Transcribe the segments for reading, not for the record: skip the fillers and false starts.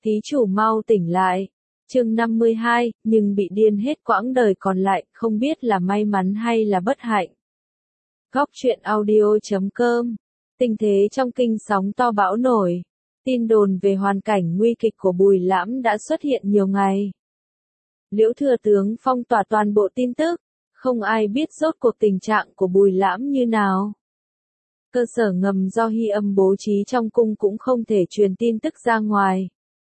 Thí chủ mau tỉnh lại. Chương 52, nhưng bị điên hết quãng đời còn lại, không biết là may mắn hay là bất hạnh. Góc truyện audio.com. Tình thế trong kinh sóng to bão nổi. Tin đồn về hoàn cảnh nguy kịch của Bùi Lãm đã xuất hiện nhiều ngày. Liễu thừa tướng phong tỏa toàn bộ tin tức, không ai biết rốt cuộc tình trạng của Bùi Lãm như nào. Cơ sở ngầm do Hy Âm bố trí trong cung cũng không thể truyền tin tức ra ngoài.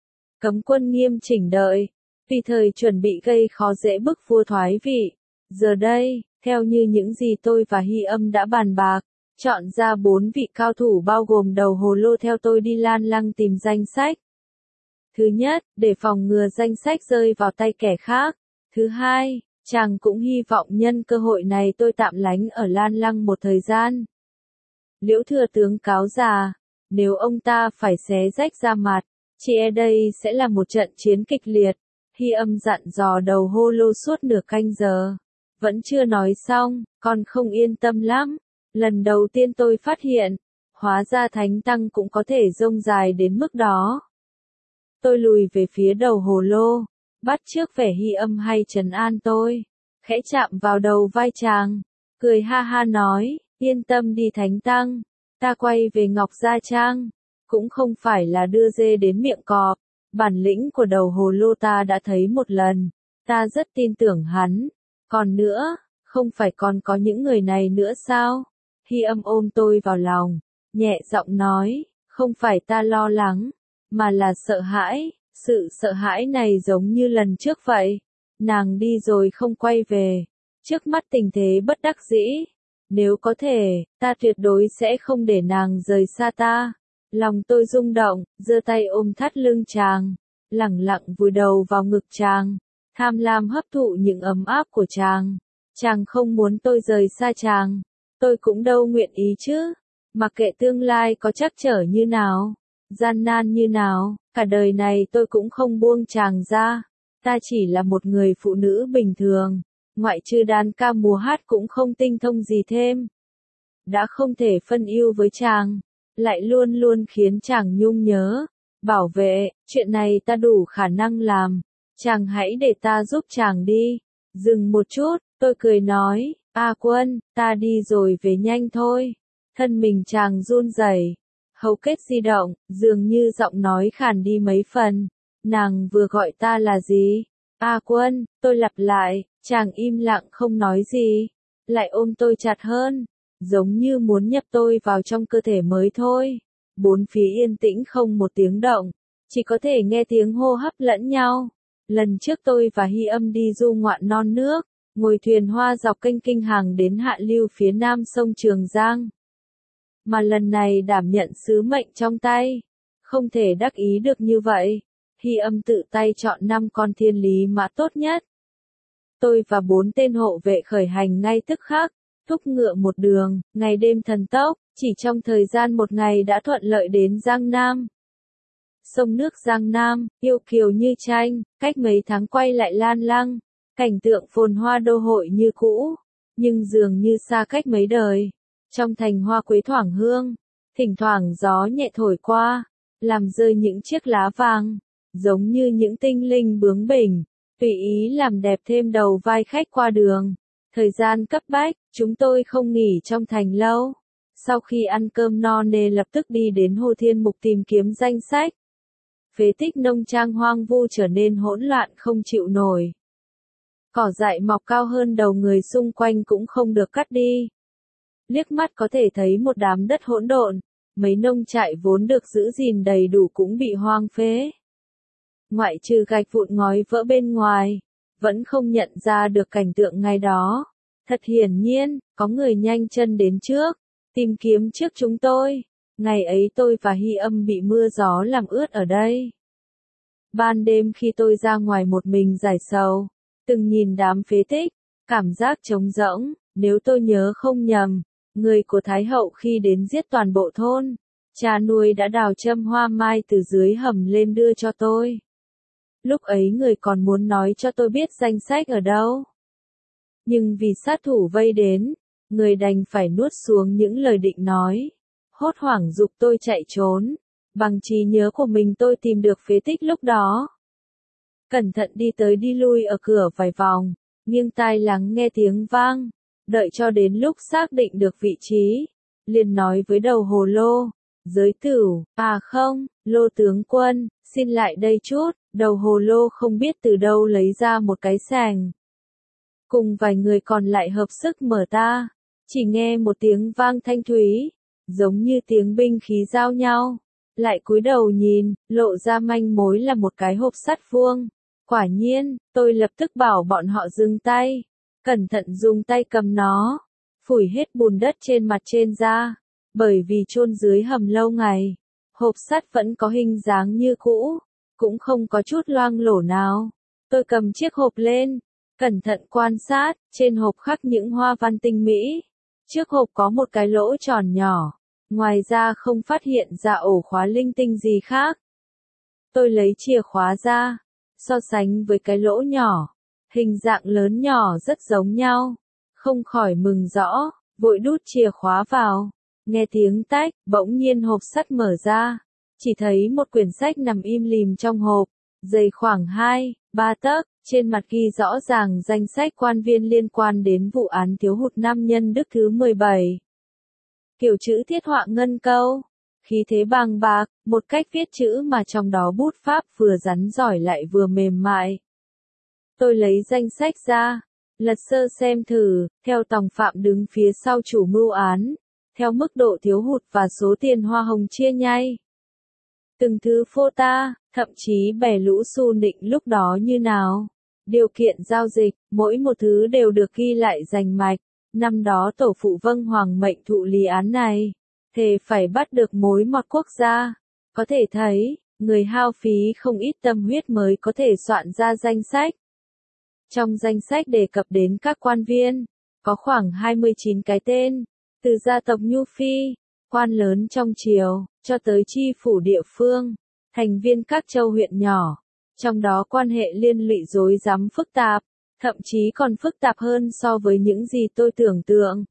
Cấm quân nghiêm chỉnh đợi, tùy thời chuẩn bị gây khó dễ bức vua thoái vị. Giờ đây, theo như những gì tôi và Hy Âm đã bàn bạc, chọn ra 4 vị cao thủ bao gồm đầu hồ lô theo tôi đi Lan Lăng tìm danh sách. Thứ nhất, để phòng ngừa danh sách rơi vào tay kẻ khác. Thứ hai, chàng cũng hy vọng nhân cơ hội này tôi tạm lánh ở Lan Lăng một thời gian. Liễu thừa tướng cáo già, nếu ông ta phải xé rách da mặt, chỉ e đây sẽ là một trận chiến kịch liệt. Hy Âm dặn dò đầu hô lô suốt nửa canh giờ. Vẫn chưa nói xong, con không yên tâm lắm. Lần đầu tiên tôi phát hiện, hóa ra thánh tăng cũng có thể rông dài đến mức đó. Tôi lùi về phía đầu hồ lô, bắt chước vẻ Hy Âm hay trấn an tôi, khẽ chạm vào đầu vai chàng, cười ha ha nói, yên tâm đi thánh tăng, ta quay về Ngọc Gia Trang, cũng không phải là đưa dê đến miệng cọp, bản lĩnh của đầu hồ lô ta đã thấy một lần, ta rất tin tưởng hắn, còn nữa, không phải còn có những người này nữa sao? Hy Âm ôm tôi vào lòng, nhẹ giọng nói, không phải ta lo lắng, mà là sợ hãi, sự sợ hãi này giống như lần trước vậy, nàng đi rồi không quay về, trước mắt tình thế bất đắc dĩ, nếu có thể, ta tuyệt đối sẽ không để nàng rời xa ta. Lòng tôi rung động, giơ tay ôm thắt lưng chàng, lẳng lặng vùi đầu vào ngực chàng, tham lam hấp thụ những ấm áp của chàng. Chàng không muốn tôi rời xa chàng, tôi cũng đâu nguyện ý chứ, mặc kệ tương lai có trắc trở như nào, gian nan như nào, cả đời này tôi cũng không buông chàng ra. Ta chỉ là một người phụ nữ bình thường, ngoại trừ đàn ca múa hát cũng không tinh thông gì thêm. Đã không thể phân ưu với chàng, lại luôn luôn khiến chàng nhung nhớ, bảo vệ, chuyện này ta đủ khả năng làm, chàng hãy để ta giúp chàng đi. Dừng một chút, tôi cười nói, A Quân, ta đi rồi về nhanh thôi. Thân mình chàng run rẩy, hầu kết di động, dường như giọng nói khàn đi mấy phần. Nàng vừa gọi ta là gì? A Quân, tôi lặp lại, chàng im lặng không nói gì, lại ôm tôi chặt hơn, giống như muốn nhập tôi vào trong cơ thể mới thôi. Bốn phía yên tĩnh không một tiếng động, chỉ có thể nghe tiếng hô hấp lẫn nhau. Lần trước tôi và Hy Âm đi du ngoạn non nước, ngồi thuyền hoa dọc kênh Kinh Hàng đến hạ lưu phía nam sông Trường Giang. Mà lần này đảm nhận sứ mệnh trong tay, không thể đắc ý được như vậy. Hy Âm tự tay chọn 5 con thiên lý mã tốt nhất. Tôi và 4 tên hộ vệ khởi hành ngay tức khắc, thúc ngựa một đường, ngày đêm thần tốc, chỉ trong thời gian một ngày đã thuận lợi đến Giang Nam. Sông nước Giang Nam, yêu kiều như tranh, cách mấy tháng quay lại Lan Lăng, cảnh tượng phồn hoa đô hội như cũ, nhưng dường như xa cách mấy đời. Trong thành hoa quế thoảng hương, thỉnh thoảng gió nhẹ thổi qua, làm rơi những chiếc lá vàng, giống như những tinh linh bướng bỉnh, tùy ý làm đẹp thêm đầu vai khách qua đường. Thời gian cấp bách, chúng tôi không nghỉ trong thành lâu. Sau khi ăn cơm no nê lập tức đi đến Hồ Thiên Mục tìm kiếm danh sách. Phế tích nông trang hoang vu trở nên hỗn loạn không chịu nổi. Cỏ dại mọc cao hơn đầu người xung quanh cũng không được cắt đi. Liếc mắt có thể thấy một đám đất hỗn độn, mấy nông trại vốn được giữ gìn đầy đủ cũng bị hoang phế. Ngoại trừ gạch vụn ngói vỡ bên ngoài, vẫn không nhận ra được cảnh tượng ngày đó. Thật hiển nhiên, có người nhanh chân đến trước, tìm kiếm trước chúng tôi. Ngày ấy tôi và Hy Âm bị mưa gió làm ướt ở đây. Ban đêm khi tôi ra ngoài một mình giải sầu, từng nhìn đám phế tích, cảm giác trống rỗng, nếu tôi nhớ không nhầm, người của Thái Hậu khi đến giết toàn bộ thôn, cha nuôi đã đào châm hoa mai từ dưới hầm lên đưa cho tôi. Lúc ấy người còn muốn nói cho tôi biết danh sách ở đâu. Nhưng vì sát thủ vây đến, người đành phải nuốt xuống những lời định nói. Hốt hoảng giục tôi chạy trốn. Bằng trí nhớ của mình tôi tìm được phế tích lúc đó. Cẩn thận đi tới đi lui ở cửa vài vòng, nghiêng tai lắng nghe tiếng vang, đợi cho đến lúc xác định được vị trí, liền nói với đầu hồ lô, giới tửu, à không, Lô tướng quân, xin lại đây chút, đầu hồ lô không biết từ đâu lấy ra một cái sàng. Cùng vài người còn lại hợp sức mở ta, chỉ nghe một tiếng vang thanh thúy, giống như tiếng binh khí giao nhau, lại cúi đầu nhìn, lộ ra manh mối là một cái hộp sắt vuông. Quả nhiên, tôi lập tức bảo bọn họ dừng tay, cẩn thận dùng tay cầm nó, phủi hết bùn đất trên mặt trên ra, bởi vì chôn dưới hầm lâu ngày, hộp sắt vẫn có hình dáng như cũ, cũng không có chút loang lổ nào. Tôi cầm chiếc hộp lên, cẩn thận quan sát, trên hộp khắc những hoa văn tinh mỹ. Trước hộp có một cái lỗ tròn nhỏ, ngoài ra không phát hiện ra ổ khóa linh tinh gì khác. Tôi lấy chìa khóa ra, so sánh với cái lỗ nhỏ, hình dạng lớn nhỏ rất giống nhau, không khỏi mừng rõ, vội đút chìa khóa vào, nghe tiếng tách, bỗng nhiên hộp sắt mở ra, chỉ thấy một quyển sách nằm im lìm trong hộp, dày khoảng 2-3 tấc, trên mặt ghi rõ ràng danh sách quan viên liên quan đến vụ án thiếu hụt nam nhân Đức thứ 17. Kiểu chữ thiết họa ngân câu, khí thế bàng bạc, một cách viết chữ mà trong đó bút pháp vừa rắn giỏi lại vừa mềm mại. Tôi lấy danh sách ra, lật sơ xem thử, theo tòng phạm đứng phía sau chủ mưu án, theo mức độ thiếu hụt và số tiền hoa hồng chia nhay. Từng thứ phô ta, thậm chí bè lũ xu nịnh lúc đó như nào. Điều kiện giao dịch, mỗi một thứ đều được ghi lại rành mạch. Năm đó tổ phụ vâng hoàng mệnh thụ lý án này, thề phải bắt được mối mọt quốc gia. Có thể thấy, người hao phí không ít tâm huyết mới có thể soạn ra danh sách. Trong danh sách đề cập đến các quan viên, có khoảng 29 cái tên, từ gia tộc Nhu Phi, quan lớn trong triều, cho tới chi phủ địa phương, thành viên các châu huyện nhỏ. Trong đó quan hệ liên lụy rối rắm phức tạp, thậm chí còn phức tạp hơn so với những gì tôi tưởng tượng.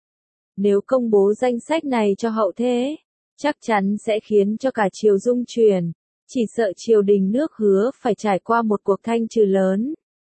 Nếu công bố danh sách này cho hậu thế, chắc chắn sẽ khiến cho cả triều rung chuyển, chỉ sợ triều đình nước Hứa phải trải qua một cuộc thanh trừ lớn.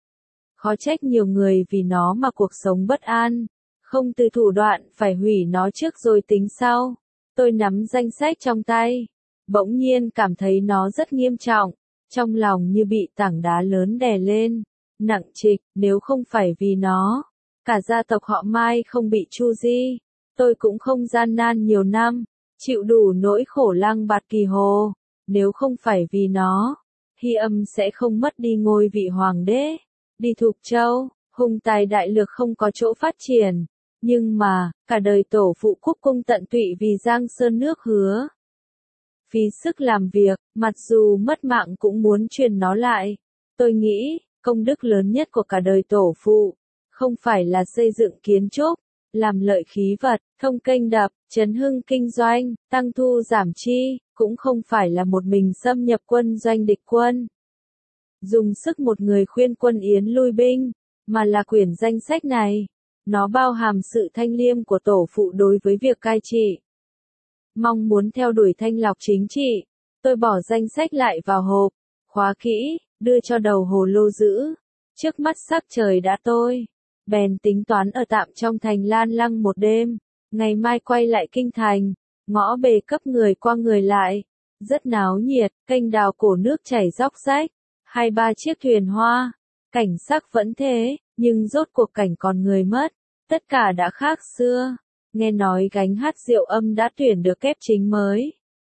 Khó trách nhiều người vì nó mà cuộc sống bất an, không từ thủ đoạn phải hủy nó trước rồi tính sau. Tôi nắm danh sách trong tay, bỗng nhiên cảm thấy nó rất nghiêm trọng, trong lòng như bị tảng đá lớn đè lên, nặng trịch, nếu không phải vì nó, cả gia tộc họ Mai không bị tru di, tôi cũng không gian nan nhiều năm, chịu đủ nỗi khổ lăng bạt kỳ hồ, nếu không phải vì nó, Hy Âm sẽ không mất đi ngôi vị hoàng đế, đi Thục Châu, hùng tài đại lược không có chỗ phát triển, nhưng mà, cả đời tổ phụ quốc cung tận tụy vì Giang Sơn nước Hứa. Phí sức làm việc, mặc dù mất mạng cũng muốn truyền nó lại. Tôi nghĩ, công đức lớn nhất của cả đời tổ phụ, không phải là xây dựng kiến trúc, làm lợi khí vật, thông kênh đập, chấn hưng kinh doanh, tăng thu giảm chi, cũng không phải là một mình xâm nhập quân doanh địch quân. Dùng sức một người khuyên quân Yến lui binh, mà là quyển danh sách này. Nó bao hàm sự thanh liêm của tổ phụ đối với việc cai trị. Mong muốn theo đuổi thanh lọc chính trị, tôi bỏ danh sách lại vào hộp, khóa kỹ, đưa cho đầu hồ lô giữ. Trước mắt sắc trời đã tối, bèn tính toán ở tạm trong thành Lan Lăng một đêm, ngày mai quay lại kinh thành, ngõ bề cấp người qua người lại. Rất náo nhiệt, kênh đào cổ nước chảy róc rách, 2-3 chiếc thuyền hoa, cảnh sắc vẫn thế, nhưng rốt cuộc cảnh còn người mất, tất cả đã khác xưa. Nghe nói gánh hát Diệu Âm đã tuyển được kép chính mới.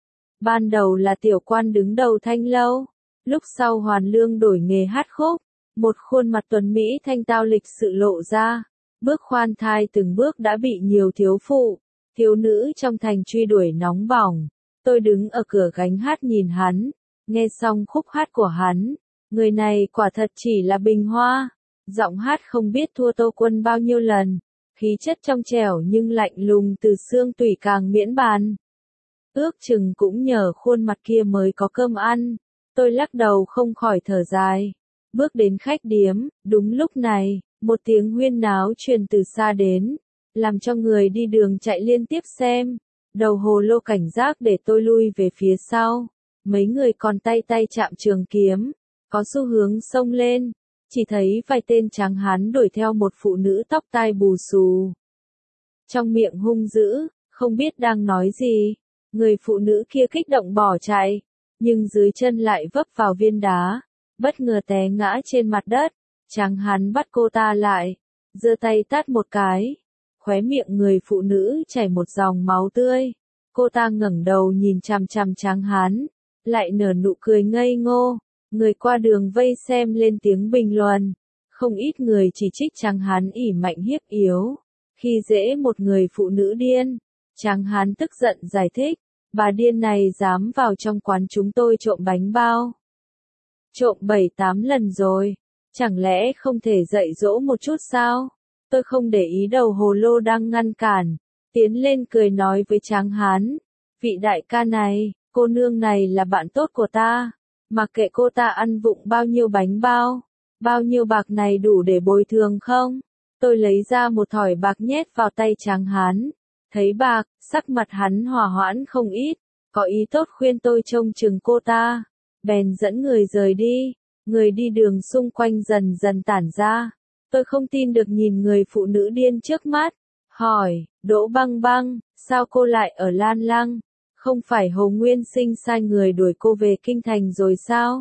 Ban đầu là tiểu quan đứng đầu Thanh Lâu, lúc sau Hoàn Lương đổi nghề hát khúc, một khuôn mặt tuấn mỹ thanh tao lịch sự lộ ra, bước khoan thai từng bước đã bị nhiều thiếu phụ, thiếu nữ trong thành truy đuổi nóng bỏng. Tôi đứng ở cửa gánh hát nhìn hắn, nghe xong khúc hát của hắn, người này quả thật chỉ là bình hoa, giọng hát không biết thua Tô Quân bao nhiêu lần. Khí chất trong trẻo nhưng lạnh lùng từ xương tủy càng miễn bàn. Ước chừng cũng nhờ khuôn mặt kia mới có cơm ăn. Tôi lắc đầu không khỏi thở dài. Bước đến khách điếm, đúng lúc này, một tiếng huyên náo truyền từ xa đến, làm cho người đi đường chạy liên tiếp xem. Đầu hồ lô cảnh giác để tôi lui về phía sau. Mấy người còn tay tay chạm trường kiếm, có xu hướng xông lên. Chỉ thấy vài tên tráng hán đuổi theo một phụ nữ tóc tai bù xù. Trong miệng hung dữ, không biết đang nói gì. Người phụ nữ kia kích động bỏ chạy, nhưng dưới chân lại vấp vào viên đá, bất ngờ té ngã trên mặt đất. Tráng hán bắt cô ta lại, giơ tay tát một cái. Khóe miệng người phụ nữ chảy một dòng máu tươi. Cô ta ngẩng đầu nhìn chằm chằm tráng hán, lại nở nụ cười ngây ngô. Người qua đường vây xem lên tiếng bình luận. Không ít người chỉ trích tráng hán ỷ mạnh hiếp yếu, khi dễ một người phụ nữ điên. Tráng hán tức giận giải thích, bà điên này dám vào trong quán chúng tôi trộm bánh bao. Trộm 7-8 lần rồi, chẳng lẽ không thể dạy dỗ một chút sao? Tôi không để ý đầu hồ lô đang ngăn cản, tiến lên cười nói với tráng hán. Vị đại ca này, cô nương này là bạn tốt của ta, mặc kệ cô ta ăn vụng bao nhiêu bánh bao, bao nhiêu bạc này đủ để bồi thường không? Tôi lấy ra một thỏi bạc nhét vào tay tráng hán. Thấy bạc, sắc mặt hắn hòa hoãn không ít, có ý tốt khuyên tôi trông chừng cô ta. Bèn dẫn người rời đi, người đi đường xung quanh dần dần tản ra. Tôi không tin được nhìn người phụ nữ điên trước mắt, hỏi, Đỗ Băng Băng, sao cô lại ở Lan Lăng? Không phải Hồ Nguyên Sinh sai người đuổi cô về kinh thành rồi sao?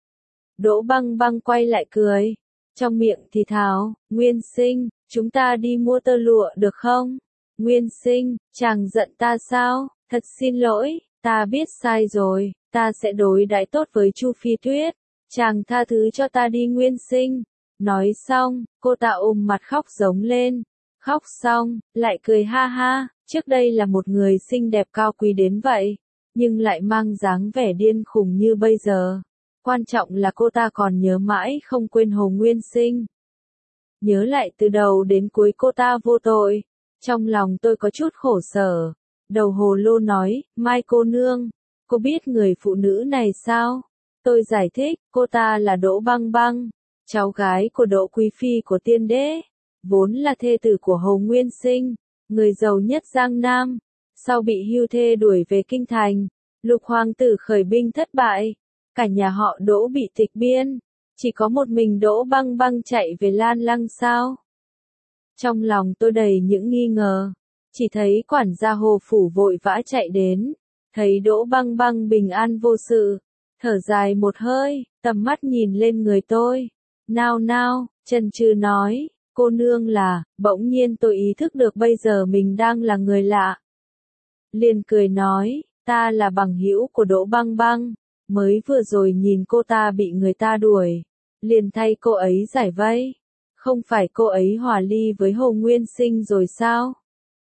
Đỗ Băng Băng quay lại cười, trong miệng thì thào, Nguyên Sinh, chúng ta đi mua tơ lụa được không? Nguyên Sinh, chàng giận ta sao? Thật xin lỗi, ta biết sai rồi, ta sẽ đối đãi tốt với Chu Phi Tuyết. Chàng tha thứ cho ta đi Nguyên Sinh. Nói xong, cô ta ôm mặt khóc giống lên. Khóc xong, lại cười ha ha, trước đây là một người xinh đẹp cao quý đến vậy, nhưng lại mang dáng vẻ điên khùng như bây giờ. Quan trọng là cô ta còn nhớ mãi không quên Hồ Nguyên Sinh. Nhớ lại từ đầu đến cuối cô ta vô tội. Trong lòng tôi có chút khổ sở. Đầu hồ lô nói, Mai cô nương, cô biết người phụ nữ này sao? Tôi giải thích, cô ta là Đỗ Băng Băng, cháu gái của Đỗ Quý Phi của Tiên Đế, vốn là thê tử của Hồ Nguyên Sinh, người giàu nhất Giang Nam. Sau bị hưu thê đuổi về kinh thành, Lục hoàng tử khởi binh thất bại, cả nhà họ Đỗ bị tịch biên, chỉ có một mình Đỗ Băng Băng chạy về Lan Lăng sao? Trong lòng tôi đầy những nghi ngờ, chỉ thấy quản gia Hồ phủ vội vã chạy đến, thấy Đỗ Băng Băng bình an vô sự, thở dài một hơi, tầm mắt nhìn lên người tôi. Nao nao, chần chừ nói, cô nương là, bỗng nhiên tôi ý thức được bây giờ mình đang là người lạ. Liền cười nói, ta là bằng hữu của Đỗ Băng Băng, mới vừa rồi nhìn cô ta bị người ta đuổi, liền thay cô ấy giải vây. Không phải cô ấy hòa ly với Hồ Nguyên Sinh rồi sao?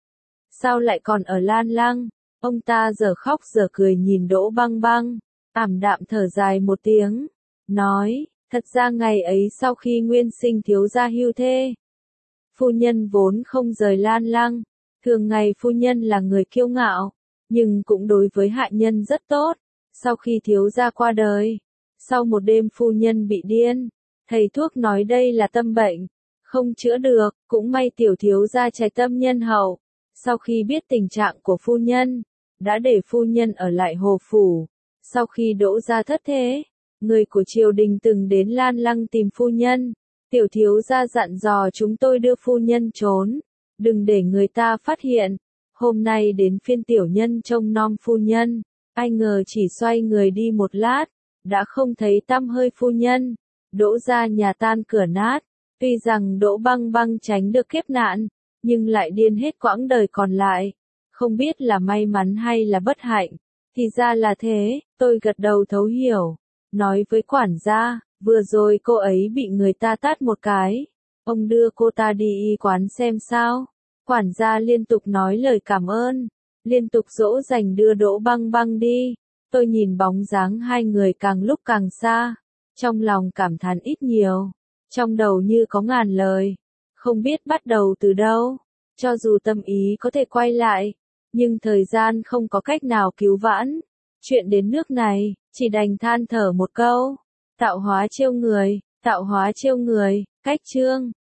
Sao lại còn ở Lan Lăng? Ông ta giờ khóc giờ cười nhìn Đỗ Băng Băng, ảm đạm thở dài một tiếng, nói, thật ra ngày ấy sau khi Nguyên Sinh thiếu gia hưu thê, phu nhân vốn không rời Lan Lăng, thường ngày phu nhân là người kiêu ngạo, nhưng cũng đối với hạ nhân rất tốt. Sau khi thiếu gia qua đời, sau một đêm phu nhân bị điên, thầy thuốc nói đây là tâm bệnh, không chữa được, cũng may tiểu thiếu gia trái tâm nhân hậu. Sau khi biết tình trạng của phu nhân, đã để phu nhân ở lại Hồ phủ. Sau khi Đỗ gia thất thế, người của triều đình từng đến Lan Lăng tìm phu nhân. Tiểu thiếu gia dặn dò chúng tôi đưa phu nhân trốn, đừng để người ta phát hiện. Hôm nay đến phiên tiểu nhân trông nom phu nhân, ai ngờ chỉ xoay người đi một lát, đã không thấy tăm hơi phu nhân. Đỗ gia nhà tan cửa nát, tuy rằng Đỗ Băng Băng tránh được kiếp nạn, nhưng lại điên hết quãng đời còn lại. Không biết là may mắn hay là bất hạnh, thì ra là thế, tôi gật đầu thấu hiểu. Nói với quản gia, vừa rồi cô ấy bị người ta tát một cái, ông đưa cô ta đi y quán xem sao. Quản gia liên tục nói lời cảm ơn, liên tục dỗ dành đưa Đỗ Băng Băng đi. Tôi nhìn bóng dáng hai người càng lúc càng xa, trong lòng cảm thán ít nhiều, trong đầu như có ngàn lời, không biết bắt đầu từ đâu. Cho dù tâm ý có thể quay lại, nhưng thời gian không có cách nào cứu vãn. Chuyện đến nước này, chỉ đành than thở một câu, tạo hóa trêu người, cách chương.